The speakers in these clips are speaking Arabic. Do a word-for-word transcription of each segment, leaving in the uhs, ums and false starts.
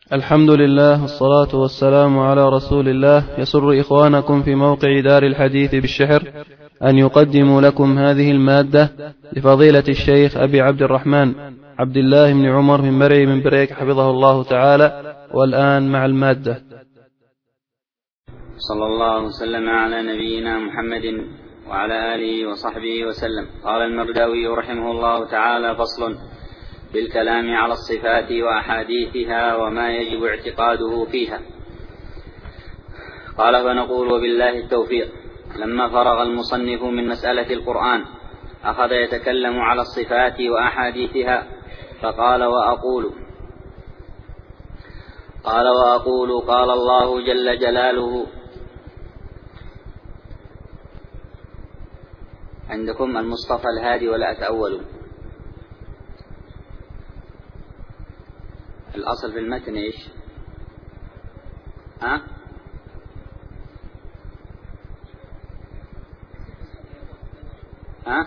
الحمد لله والصلاة والسلام على رسول الله. يسر إخوانكم في موقع دار الحديث بالشحر أن يقدموا لكم هذه المادة لفضيلة الشيخ أبي عبد الرحمن عبد الله بن عمر من مرعي من بريك حفظه الله تعالى. والآن مع المادة. صلى الله وسلم على نبينا محمد وعلى آله وصحبه وسلم. قال المرداوي رحمه الله تعالى: فصل: بالكلام على الصفات وأحاديثها وما يجب اعتقاده فيها. قال: فنقول وبالله التوفيق. لما فرغ المصنف من مسألة القرآن أخذ يتكلم على الصفات وأحاديثها، فقال: وأقول قال وأقول قال الله جل جلاله. عندكم المصطفى الهادي ولا أتأولوا؟ الأصل في المتن إيش؟ ها؟ ها؟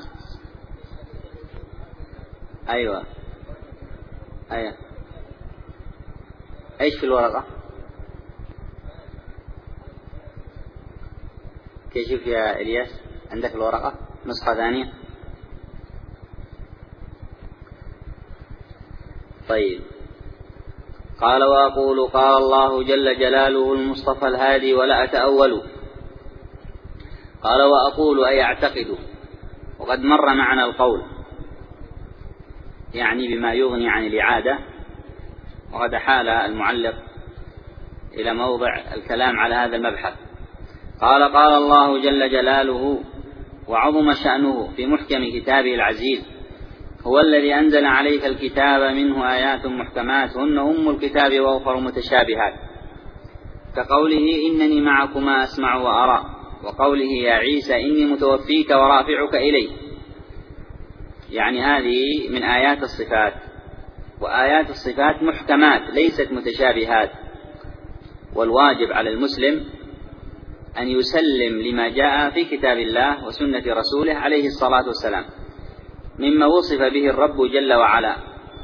أيوة أيوة. إيش في الورقة؟ كيف يا إلياس؟ عندك الورقة نسخة ثانية؟ طيب. قال: وأقول قال الله جل جلاله المصطفى الهادي ولا أتأول. قال: وأقول أي أعتقد. وقد مر معنا القول يعني بما يغني عن الإعادة، وقد حال المعلق إلى موضع الكلام على هذا المبحث. قال: قال الله جل جلاله وعظم شأنه في محكم كتابه العزيز: هو الذي أنزل عليك الكتاب منه آيات محكمات هن أم الكتاب وأخر متشابهات، كقوله: إنني معكما أسمع وأرى، وقوله: يا عيسى إني متوفيك ورافعك إلي. يعني هذه من آيات الصفات، وآيات الصفات محكمات ليست متشابهات. والواجب على المسلم أن يسلم لما جاء في كتاب الله وسنة رسوله عليه الصلاة والسلام مما وصف به الرب جل وعلا.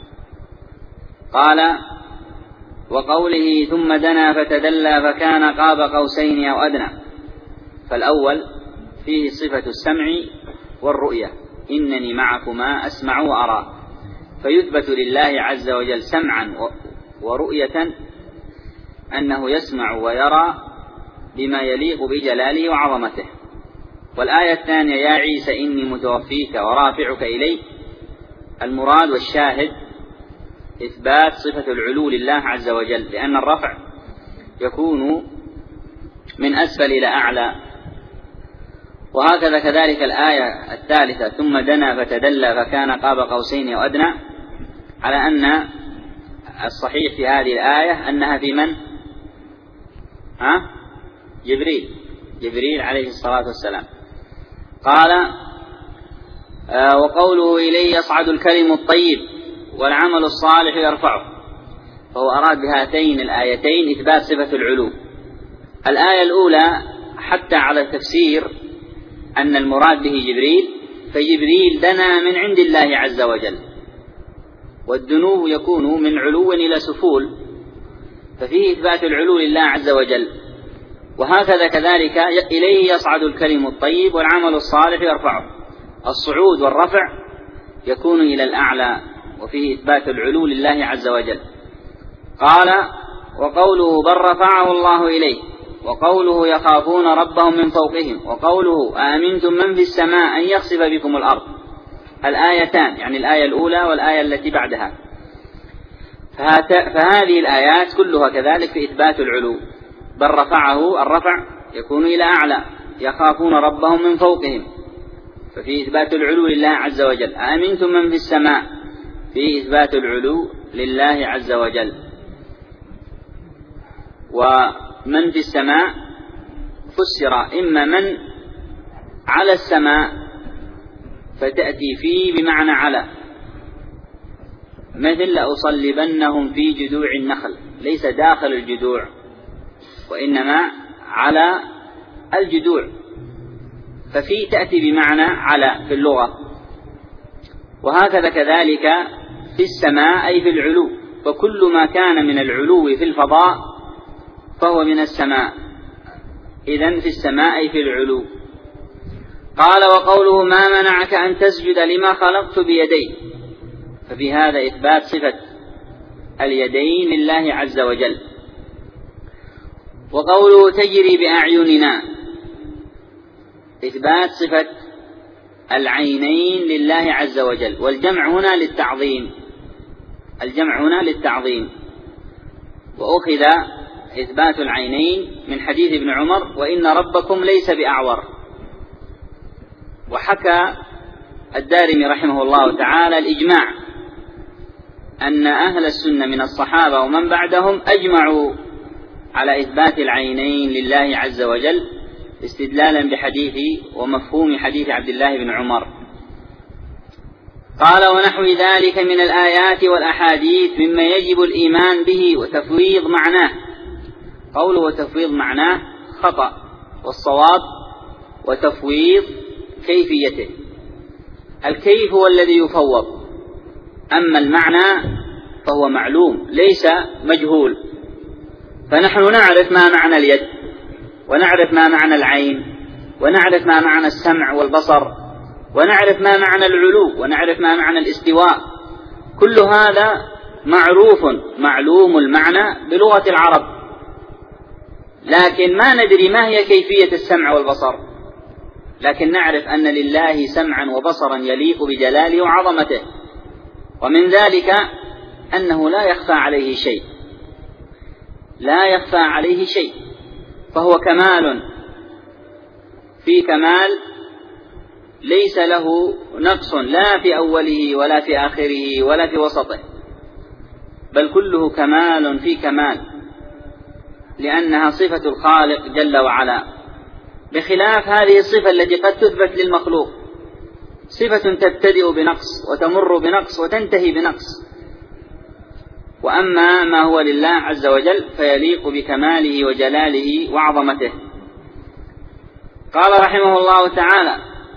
قال: وقوله: ثم دنا فتدلى فكان قاب قوسين أو أدنى. فالأول فيه صفة السمع والرؤية: إنني معكما أسمع وأرى، فيثبت لله عز وجل سمعا ورؤية أنه يسمع ويرى بما يليق بجلاله وعظمته. والآية الثانية: يا عيسى إني متوفيك ورافعك إلي. المراد والشاهد إثبات صفة العلو لله عز وجل، لأن الرفع يكون من أسفل إلى أعلى. وهكذا كذلك الآية الثالثة: ثم دنا فتدلى فكان قاب قوسين أو أدنى، على أن الصحيح في هذه الآية أنها في من؟ ها؟ جبريل جبريل عليه الصلاة والسلام. قال: آه وقوله: إليه يصعد الكلم الطيب والعمل الصالح يرفعه. فهو أراد بهاتين الآيتين إثبات صفة العلو. الآية الأولى حتى على تفسير أن المراد به جبريل، فجبريل دنا من عند الله عز وجل، والدنو يكون من علو إلى سفول، ففيه إثبات العلو لله عز وجل. وهكذا كذلك إليه يصعد الكلم الطيب والعمل الصالح يرفعه. الصعود والرفع يكون إلى الأعلى، وفيه إثبات العلو لله عز وجل. قال: وقوله: بل رفعه الله إليه. وقوله: يخافون ربهم من فوقهم. وقوله: آمنتم من في السماء أن يخسف بكم الأرض. الآيتان يعني الآية الأولى والآية التي بعدها، فهذه الآيات كلها كذلك في إثبات العلو. بل رفعه، الرفع يكون إلى أعلى. يخافون ربهم من فوقهم، ففي إثبات العلو لله عز وجل. آمنتم من في السماء، في إثبات العلو لله عز وجل. ومن في السماء فسر إما من على السماء فتأتي فيه بمعنى على، مثل: لأصلبنهم في جذوع النخل، ليس داخل الجذوع وإنما على الجذوع، ففي تأتي بمعنى على في اللغة. وهكذا كذلك في السماء أي في العلو، فكل ما كان من العلو في الفضاء فهو من السماء، إذن في السماء في العلو. قال وقوله ما منعك أن تسجد لما خلقت بيدي، ففي هذا إثبات صفة اليدين لله عز وجل. وقوله تجري بأعيننا، إثبات صفة العينين لله عز وجل، والجمع هنا للتعظيم، الجمع هنا للتعظيم. وأخذ إثبات العينين من حديث ابن عمر وإن ربكم ليس بأعور. وحكى الدارمي رحمه الله تعالى الإجماع أن أهل السنة من الصحابة ومن بعدهم أجمعوا على إثبات العينين لله عز وجل استدلالا بحديث ومفهوم حديث عبد الله بن عمر. قال ونحو ذلك من الآيات والأحاديث مما يجب الإيمان به وتفويض معناه. قوله وتفويض معناه خطأ، والصواب وتفويض كيفيته. الكيف هو الذي يفوض، أما المعنى فهو معلوم ليس مجهول. فنحن نعرف ما معنى اليد، ونعرف ما معنى العين، ونعرف ما معنى السمع والبصر، ونعرف ما معنى العلو، ونعرف ما معنى الاستواء. كل هذا معروف معلوم المعنى بلغة العرب، لكن ما ندري ما هي كيفية السمع والبصر. لكن نعرف أن لله سمعا وبصرا يليق بجلاله وعظمته، ومن ذلك أنه لا يخفى عليه شيء، لا يخفى عليه شيء، فهو كمال في كمال ليس له نقص لا في أوله ولا في آخره ولا في وسطه، بل كله كمال في كمال، لأنها صفة الخالق جل وعلا، بخلاف هذه الصفة التي قد تثبت للمخلوق، صفة تبتدئ بنقص وتمر بنقص وتنتهي بنقص. وأما ما هو لله عز وجل فيليق بكماله وجلاله وعظمته. قال رحمه الله تعالى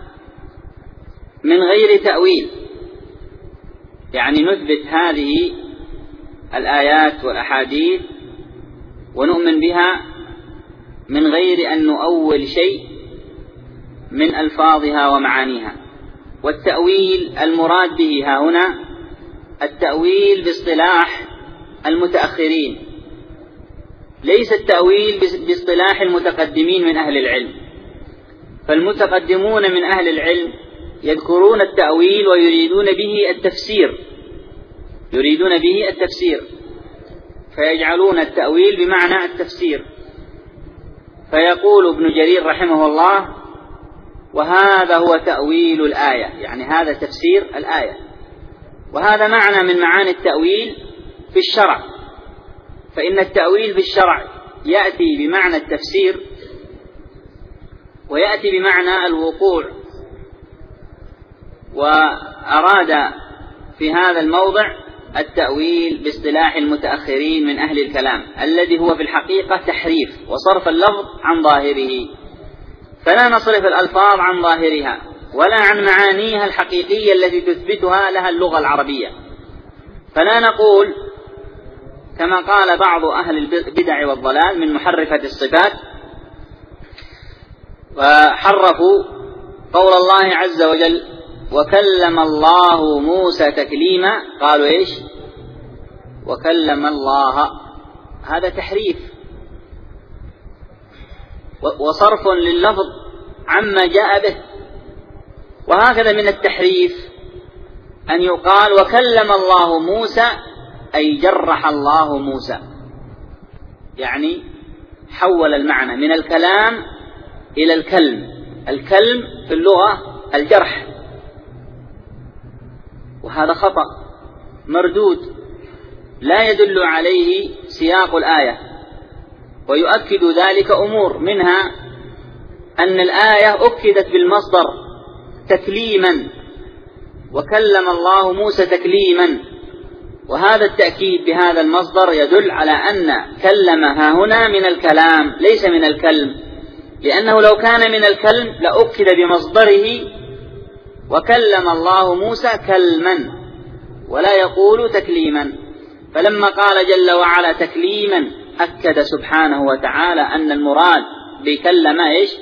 من غير تأويل، يعني نثبت هذه الآيات والأحاديث ونؤمن بها من غير أن نؤول شيء من ألفاظها ومعانيها. والتأويل المراد به ها هنا التأويل باصطلاح المتأخرين، ليس التأويل باصطلاح المتقدمين من أهل العلم. فالمتقدمون من أهل العلم يذكرون التأويل ويريدون به التفسير، يريدون به التفسير فيجعلون التأويل بمعنى التفسير. فيقول ابن جرير رحمه الله وهذا هو تأويل الآية، يعني هذا تفسير الآية. وهذا معنى من معاني التأويل في الشرع، فإن التأويل في الشرع يأتي بمعنى التفسير ويأتي بمعنى الوقوع. وأراد في هذا الموضع التأويل باصطلاح المتأخرين من أهل الكلام الذي هو في الحقيقة تحريف وصرف اللفظ عن ظاهره، فلا نصرف الألفاظ عن ظاهرها ولا عن معانيها الحقيقية التي تثبتها لها اللغة العربية. فلا نقول كما قال بعض أهل البدع والضلال من محرفة الصفات وحرفوا قول الله عز وجل وكلم الله موسى تكليما، قالوا إيش؟ وكلم الله، هذا تحريف وصرف لللفظ عما جاء به. وهكذا من التحريف أن يقال وكلم الله موسى أي جرح الله موسى، يعني حول المعنى من الكلام إلى الكلم. الكلم في اللغة الجرح، وهذا خطأ مردود لا يدل عليه سياق الآية. ويؤكد ذلك أمور، منها أن الآية أكدت بالمصدر تكليما، وكلم الله موسى تكليما، وهذا التأكيد بهذا المصدر يدل على أن كلم ها هنا من الكلام ليس من الكلم، لأنه لو كان من الكلم لأكد بمصدره وكلم الله موسى كلما، ولا يقول تكليما. فلما قال جل وعلا تكليما أكد سبحانه وتعالى أن المراد بكلم إيش؟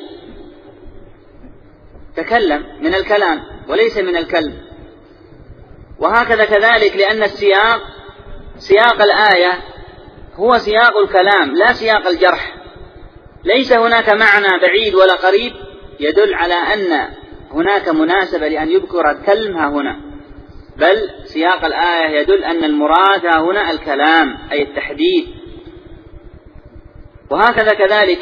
تكلم من الكلام وليس من الكلم. وهكذا كذلك لأن السياق سياق الآية هو سياق الكلام لا سياق الجرح، ليس هناك معنى بعيد ولا قريب يدل على أن هناك مناسبة لأن يذكر الكلمة هنا، بل سياق الآية يدل أن المراد هنا الكلام أي التحديث. وهكذا كذلك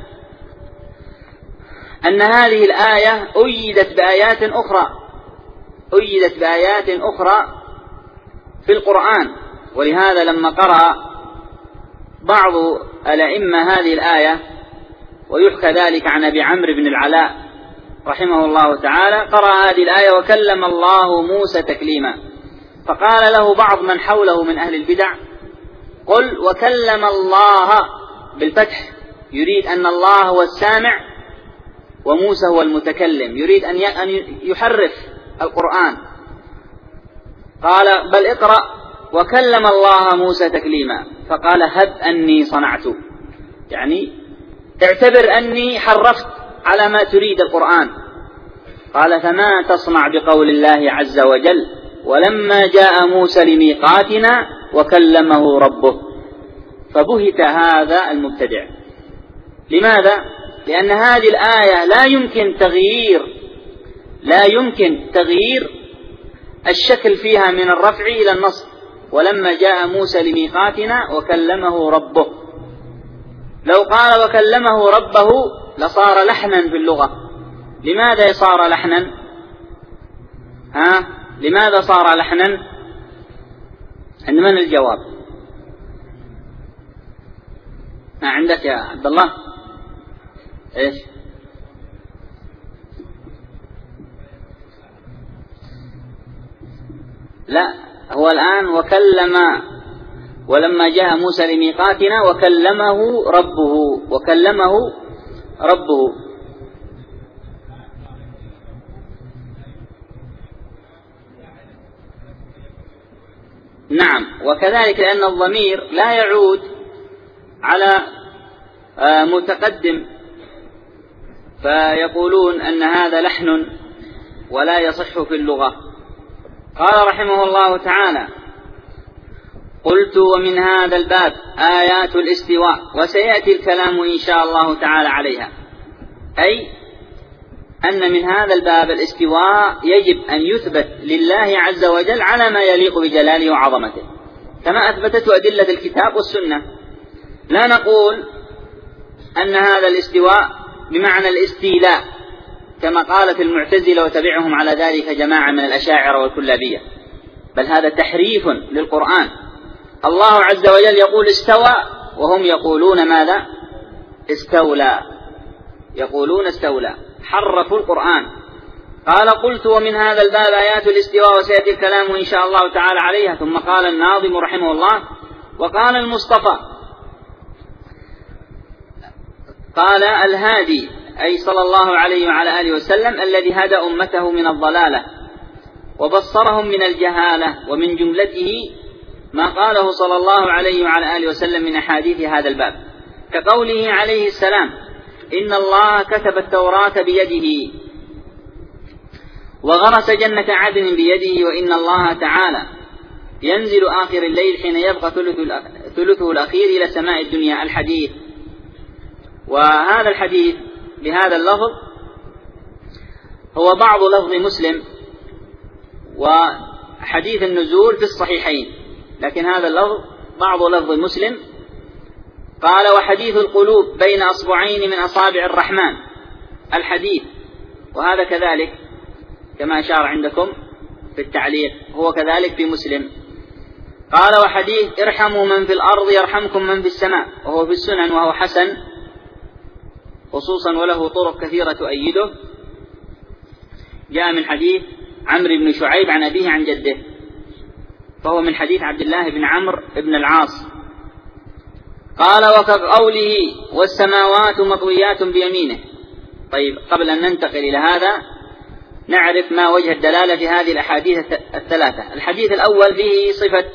أن هذه الآية أيدت بآيات أخرى أيدت بآيات أخرى في القرآن. ولهذا لما قرأ بعض الأئمة هذه الآية، ويحكى ذلك عن أبي عمرو بن العلاء رحمه الله تعالى، قرأ هذه الآية وكلم الله موسى تكليما، فقال له بعض من حوله من أهل البدع قل وكلم الله بالفتح، يريد أن الله هو السامع وموسى هو المتكلم، يريد أن يحرف القرآن. قال بل اقرأ وكلم الله موسى تكليما، فقال هب أني صنعت، يعني اعتبر أني حرفت على ما تريد القرآن. قال فما تصنع بقول الله عز وجل ولما جاء موسى لميقاتنا وكلمه ربه. فبهت هذا المبتدع. لماذا؟ لأن هذه الآية لا يمكن تغيير لا يمكن تغيير الشكل فيها من الرفع إلى النصب، ولما جاء موسى لميقاتنا وكلمه ربه. لو قال وكلمه ربه لصار لحنا في اللغة. لماذا صار لحنا؟ ها؟ لماذا صار لحنا؟ عند من الجواب؟ ما عندك يا عبد الله؟ ايش؟ لا، هو الآن وكلم ولما جاء موسى لميقاتنا وكلمه ربه وكلمه ربه. نعم، وكذلك لأن الضمير لا يعود على متقدم، فيقولون أن هذا لحن ولا يصح في اللغة. قال رحمه الله تعالى قلت ومن هذا الباب آيات الاستواء، وسيأتي الكلام إن شاء الله تعالى عليها، أي أن من هذا الباب الاستواء يجب أن يثبت لله عز وجل على ما يليق بجلاله وعظمته كما أثبتته أدلة الكتاب والسنة. لا نقول أن هذا الاستواء بمعنى الاستيلاء كما قالت المعتزلة وتبعهم على ذلك جماعة من الأشاعرة والكلابية، بل هذا تحريف للقرآن. الله عز وجل يقول استوى وهم يقولون ماذا؟ استولى، يقولون استولى، حرفوا القرآن. قال قلت ومن هذا الباب آيات الاستواء وسيأتي الكلام إن شاء الله تعالى عليها. ثم قال الناظم رحمه الله وقال المصطفى قال الهادي أي صلى الله عليه وعلى آله وسلم الذي هدى أمته من الضلالة وبصرهم من الجهالة، ومن جملته ما قاله صلى الله عليه وعلى آله وسلم من أحاديث هذا الباب، كقوله عليه السلام إن الله كتب التوراة بيده وغرس جنة عدن بيده، وإن الله تعالى ينزل آخر الليل حين يبقى ثلثه الأخير إلى سماء الدنيا. الحديث، وهذا الحديث بهذا اللفظ هو بعض لفظ مسلم، وحديث النزول في الصحيحين، لكن هذا اللفظ بعض لفظ مسلم. قال وحديث القلوب بين أصبعين من أصابع الرحمن الحديث، وهذا كذلك كما أشار عندكم في التعليق هو كذلك في مسلم. قال وحديث ارحموا من في الأرض يرحمكم من في السماء، وهو في السنن وهو حسن خصوصا وله طرق كثيرة تؤيده، جاء من حديث عمرو بن شعيب عن أبيه عن جده، فهو من حديث عبد الله بن عمرو بن العاص. قال وكقوله والسماوات مطويات بيمينه. طيب، قبل أن ننتقل إلى هذا نعرف ما وجه الدلالة في هذه الأحاديث الثلاثة. الحديث الأول فيه صفة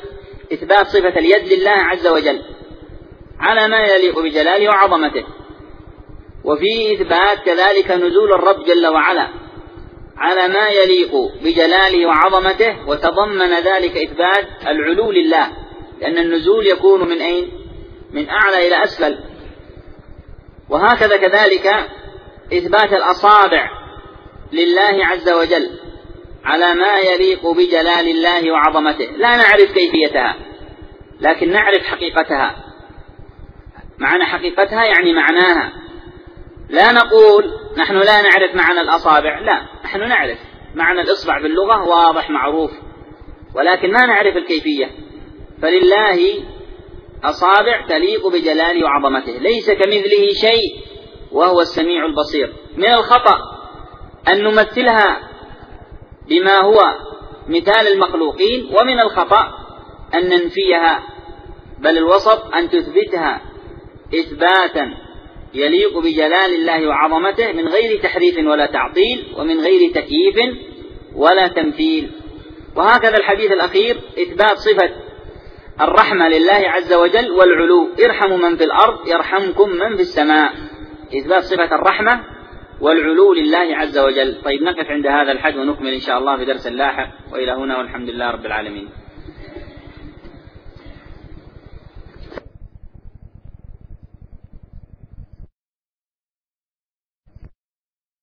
إثبات صفة اليد لله عز وجل على ما يليق بجلاله وعظمته، وفي إثبات كذلك نزول الرب جل وعلا على ما يليق بجلاله وعظمته، وتضمن ذلك إثبات العلو لله، لأن النزول يكون من أين؟ من أعلى إلى أسفل. وهكذا كذلك إثبات الأصابع لله عز وجل على ما يليق بجلال الله وعظمته، لا نعرف كيفيتها لكن نعرف حقيقتها. معنى حقيقتها يعني معناها، لا نقول نحن لا نعرف معنى الأصابع، لا، نحن نعرف معنى الإصبع باللغة واضح معروف، ولكن ما نعرف الكيفية. فلله أصابع تليق بجلاله وعظمته، ليس كمثله شيء وهو السميع البصير. من الخطأ أن نمثلها بما هو مثال المخلوقين، ومن الخطأ أن ننفيها، بل الوسط أن تثبتها إثباتا يليق بجلال الله وعظمته من غير تحريف ولا تعطيل، ومن غير تكييف ولا تمثيل. وهكذا الحديث الأخير إثبات صفة الرحمة لله عز وجل والعلو، ارحموا من في الأرض يرحمكم من في السماء، إثبات صفة الرحمة والعلو لله عز وجل. طيب نقف عند هذا الحد ونكمل إن شاء الله في درس لاحق، وإلى هنا والحمد لله رب العالمين.